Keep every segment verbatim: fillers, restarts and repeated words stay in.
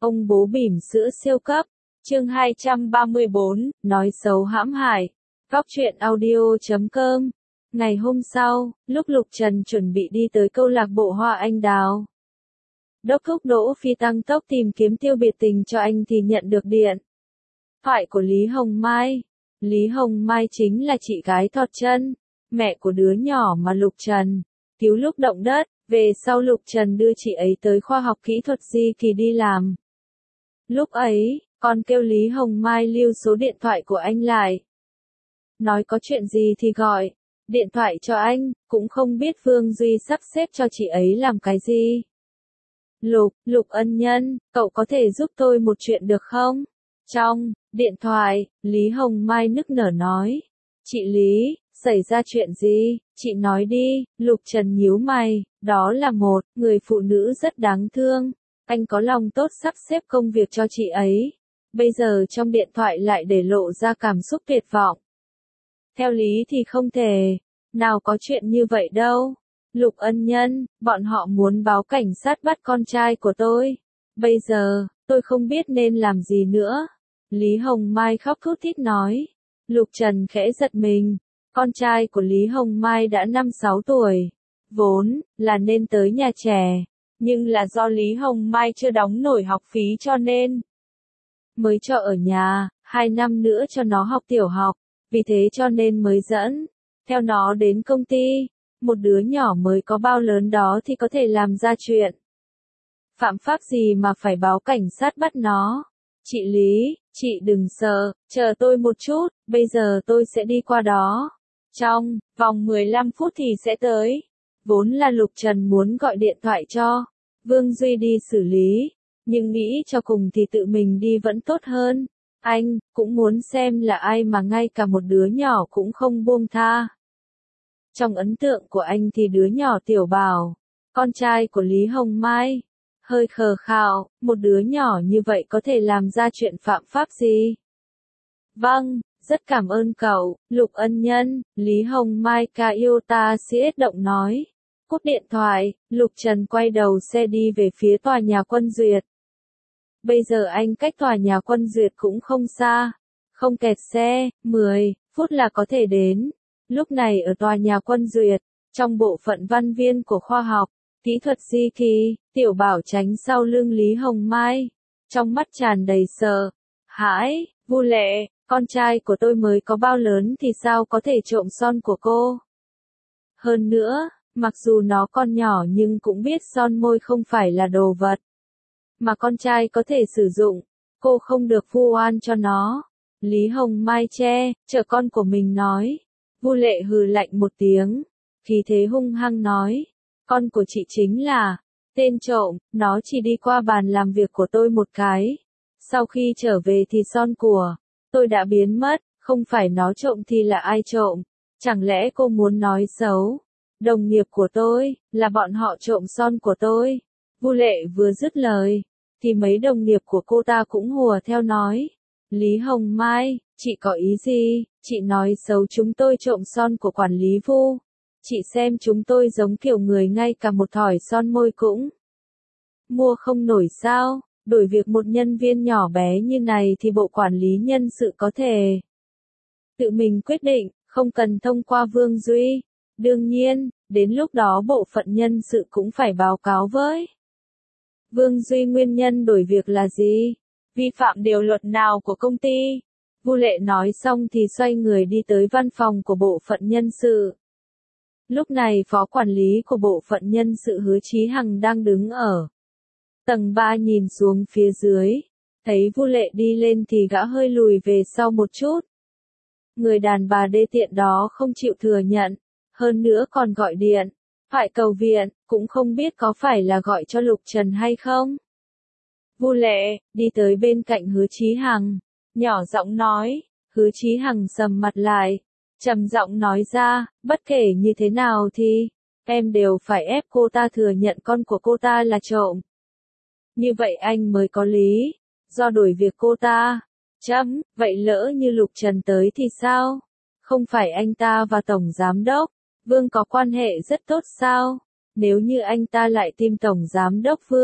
Ông bố bỉm sữa siêu cấp. Chương hai trăm ba mươi bốn, nói xấu hãm hại. Góc truyện audio chấm com. Ngày hôm sau, lúc Lục Trần chuẩn bị đi tới câu lạc bộ Hoa Anh Đào, đốc thúc Đỗ Phi tăng tốc tìm kiếm tiêu biệt tình cho anh thì nhận được điện thoại của Lý Hồng Mai. Lý Hồng Mai chính là chị gái thọt chân, mẹ của đứa nhỏ mà Lục Trần cứu lúc động đất. Về sau Lục Trần đưa chị ấy tới khoa học kỹ thuật Di Kỳ đi làm. Lúc ấy, con kêu Lý Hồng Mai lưu số điện thoại của anh lại. Nói có chuyện gì thì gọi điện thoại cho anh, cũng không biết Vương Duy sắp xếp cho chị ấy làm cái gì. Lục, Lục ân nhân, cậu có thể giúp tôi một chuyện được không? Trong điện thoại, Lý Hồng Mai nức nở nói. Chị Lý, xảy ra chuyện gì? Chị nói đi. Lục Trần nhíu mày, đó là một người phụ nữ rất đáng thương. Anh có lòng tốt sắp xếp công việc cho chị ấy. Bây giờ trong điện thoại lại để lộ ra cảm xúc tuyệt vọng. Theo lý thì không thể. Nào có chuyện như vậy đâu. Lục ân nhân, bọn họ muốn báo cảnh sát bắt con trai của tôi. Bây giờ, tôi không biết nên làm gì nữa. Lý Hồng Mai khóc thút thít nói. Lục Trần khẽ giật mình. Con trai của Lý Hồng Mai đã năm sáu tuổi. Vốn là nên tới nhà trẻ. Nhưng là do Lý Hồng Mai chưa đóng nổi học phí cho nên mới cho ở nhà, hai năm nữa cho nó học tiểu học. Vì thế cho nên mới dẫn theo nó đến công ty. Một đứa nhỏ mới có bao lớn đó thì có thể làm ra chuyện phạm pháp gì mà phải báo cảnh sát bắt nó. Chị Lý, chị đừng sợ, chờ tôi một chút, bây giờ tôi sẽ đi qua đó. Trong vòng mười lăm phút thì sẽ tới. Vốn là Lục Trần muốn gọi điện thoại cho Vương Duy đi xử lý, nhưng nghĩ cho cùng thì tự mình đi vẫn tốt hơn. Anh cũng muốn xem là ai mà ngay cả một đứa nhỏ cũng không buông tha. Trong ấn tượng của anh thì đứa nhỏ Tiểu Bảo, con trai của Lý Hồng Mai, hơi khờ khạo, một đứa nhỏ như vậy có thể làm ra chuyện phạm pháp gì? Vâng, rất cảm ơn cậu, Lục ân nhân. Lý Hồng Mai ca yêu ta siết động nói. Cúp điện thoại, Lục Trần quay đầu xe đi về phía tòa nhà Quân Duyệt. Bây giờ anh cách tòa nhà Quân Duyệt cũng không xa, không kẹt xe, mười phút là có thể đến. Lúc này ở tòa nhà Quân Duyệt, trong bộ phận văn viên của khoa học kỹ thuật Di Kỳ, Tiểu Bảo tránh sau lưng Lý Hồng Mai, trong mắt tràn đầy sợ hãi. Vu Lệ, con trai của tôi mới có bao lớn thì sao có thể trộm son của cô? Hơn nữa, mặc dù nó còn nhỏ nhưng cũng biết son môi không phải là đồ vật mà con trai có thể sử dụng. Cô không được vu oan cho nó. Lý Hồng Mai che chở con của mình nói. Vu Lệ hừ lạnh một tiếng, khí thế hung hăng nói. Con của chị chính là tên trộm, nó chỉ đi qua bàn làm việc của tôi một cái. Sau khi trở về thì son của tôi đã biến mất, không phải nó trộm thì là ai trộm? Chẳng lẽ cô muốn nói xấu đồng nghiệp của tôi, là bọn họ trộm son của tôi? Vu Lệ vừa dứt lời, thì mấy đồng nghiệp của cô ta cũng hùa theo nói. Lý Hồng Mai, chị có ý gì? Chị nói xấu chúng tôi trộm son của quản lý Vu. Chị xem chúng tôi giống kiểu người ngay cả một thỏi son môi cũng mua không nổi sao? Đổi việc một nhân viên nhỏ bé như này thì bộ quản lý nhân sự có thể tự mình quyết định, không cần thông qua Vương Duy. Đương nhiên, đến lúc đó bộ phận nhân sự cũng phải báo cáo với Vương Duy nguyên nhân đổi việc là gì? Vi phạm điều luật nào của công ty? Vu Lệ nói xong thì xoay người đi tới văn phòng của bộ phận nhân sự. Lúc này phó quản lý của bộ phận nhân sự Hứa Chí Hằng đang đứng ở tầng ba nhìn xuống phía dưới. Thấy Vu Lệ đi lên thì gã hơi lùi về sau một chút. Người đàn bà đê tiện đó không chịu thừa nhận, hơn nữa còn gọi điện thoại cầu viện, cũng không biết có phải là gọi cho Lục Trần hay không. Vu Lệ đi tới bên cạnh Hứa Chí Hằng, nhỏ giọng nói. Hứa Chí Hằng sầm mặt lại, trầm giọng nói ra, bất kể như thế nào thì em đều phải ép cô ta thừa nhận con của cô ta là trộm. Như vậy anh mới có lý do đổi việc cô ta. Chấm, vậy lỡ như Lục Trần tới thì sao? Không phải anh ta và Tổng Giám đốc Vương có quan hệ rất tốt sao? Nếu như anh ta lại tìm Tổng Giám đốc Vương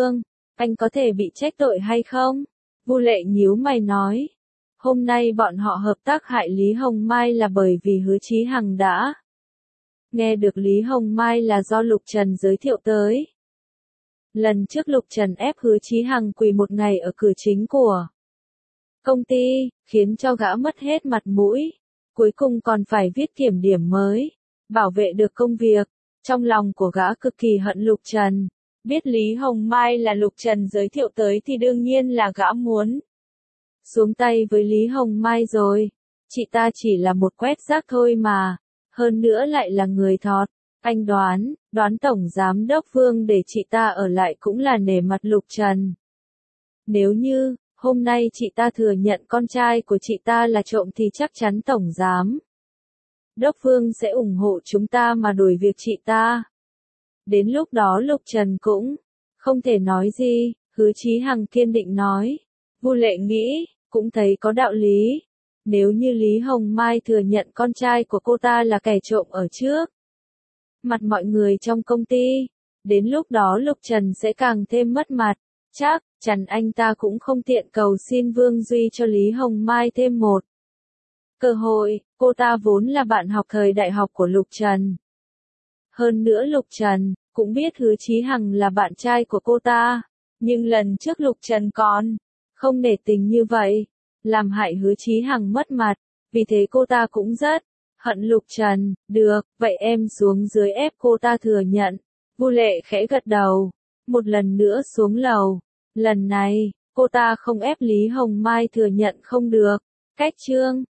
anh có thể bị trách tội hay không? Vu Lệ nhíu mày nói. Hôm nay bọn họ hợp tác hại Lý Hồng Mai là bởi vì Hứa Chí Hằng đã nghe được Lý Hồng Mai là do Lục Trần giới thiệu tới. Lần trước Lục Trần ép Hứa Chí Hằng quỳ một ngày ở cửa chính của công ty, khiến cho gã mất hết mặt mũi. Cuối cùng còn phải viết kiểm điểm mới, bảo vệ được công việc. Trong lòng của gã cực kỳ hận Lục Trần. Biết Lý Hồng Mai là Lục Trần giới thiệu tới thì đương nhiên là gã muốn xuống tay với Lý Hồng Mai rồi. Chị ta chỉ là một quét rác thôi mà. Hơn nữa lại là người thọt. Anh đoán, đoán Tổng Giám Đốc Vương để chị ta ở lại cũng là nể mặt Lục Trần. Nếu như, hôm nay chị ta thừa nhận con trai của chị ta là trộm thì chắc chắn Tổng Giám Đốc Vương sẽ ủng hộ chúng ta mà đuổi việc chị ta. Đến lúc đó Lục Trần cũng không thể nói gì, Hứa Chí Hằng kiên định nói. Vu Lệ nghĩ, cũng thấy có đạo lý. Nếu như Lý Hồng Mai thừa nhận con trai của cô ta là kẻ trộm ở trước mặt mọi người trong công ty, đến lúc đó Lục Trần sẽ càng thêm mất mặt. Chắc chắn anh ta cũng không tiện cầu xin Vương Duy cho Lý Hồng Mai thêm một cơ hội. Cô ta vốn là bạn học thời đại học của Lục Trần. Hơn nữa Lục Trần cũng biết Hứa Chí Hằng là bạn trai của cô ta. Nhưng lần trước Lục Trần còn không nể tình như vậy, làm hại Hứa Chí Hằng mất mặt. Vì thế cô ta cũng rất hận Lục Trần. Được, vậy em xuống dưới ép cô ta thừa nhận. Vu Lệ khẽ gật đầu. Một lần nữa xuống lầu. Lần này, cô ta không ép Lý Hồng Mai thừa nhận không được. Cách chương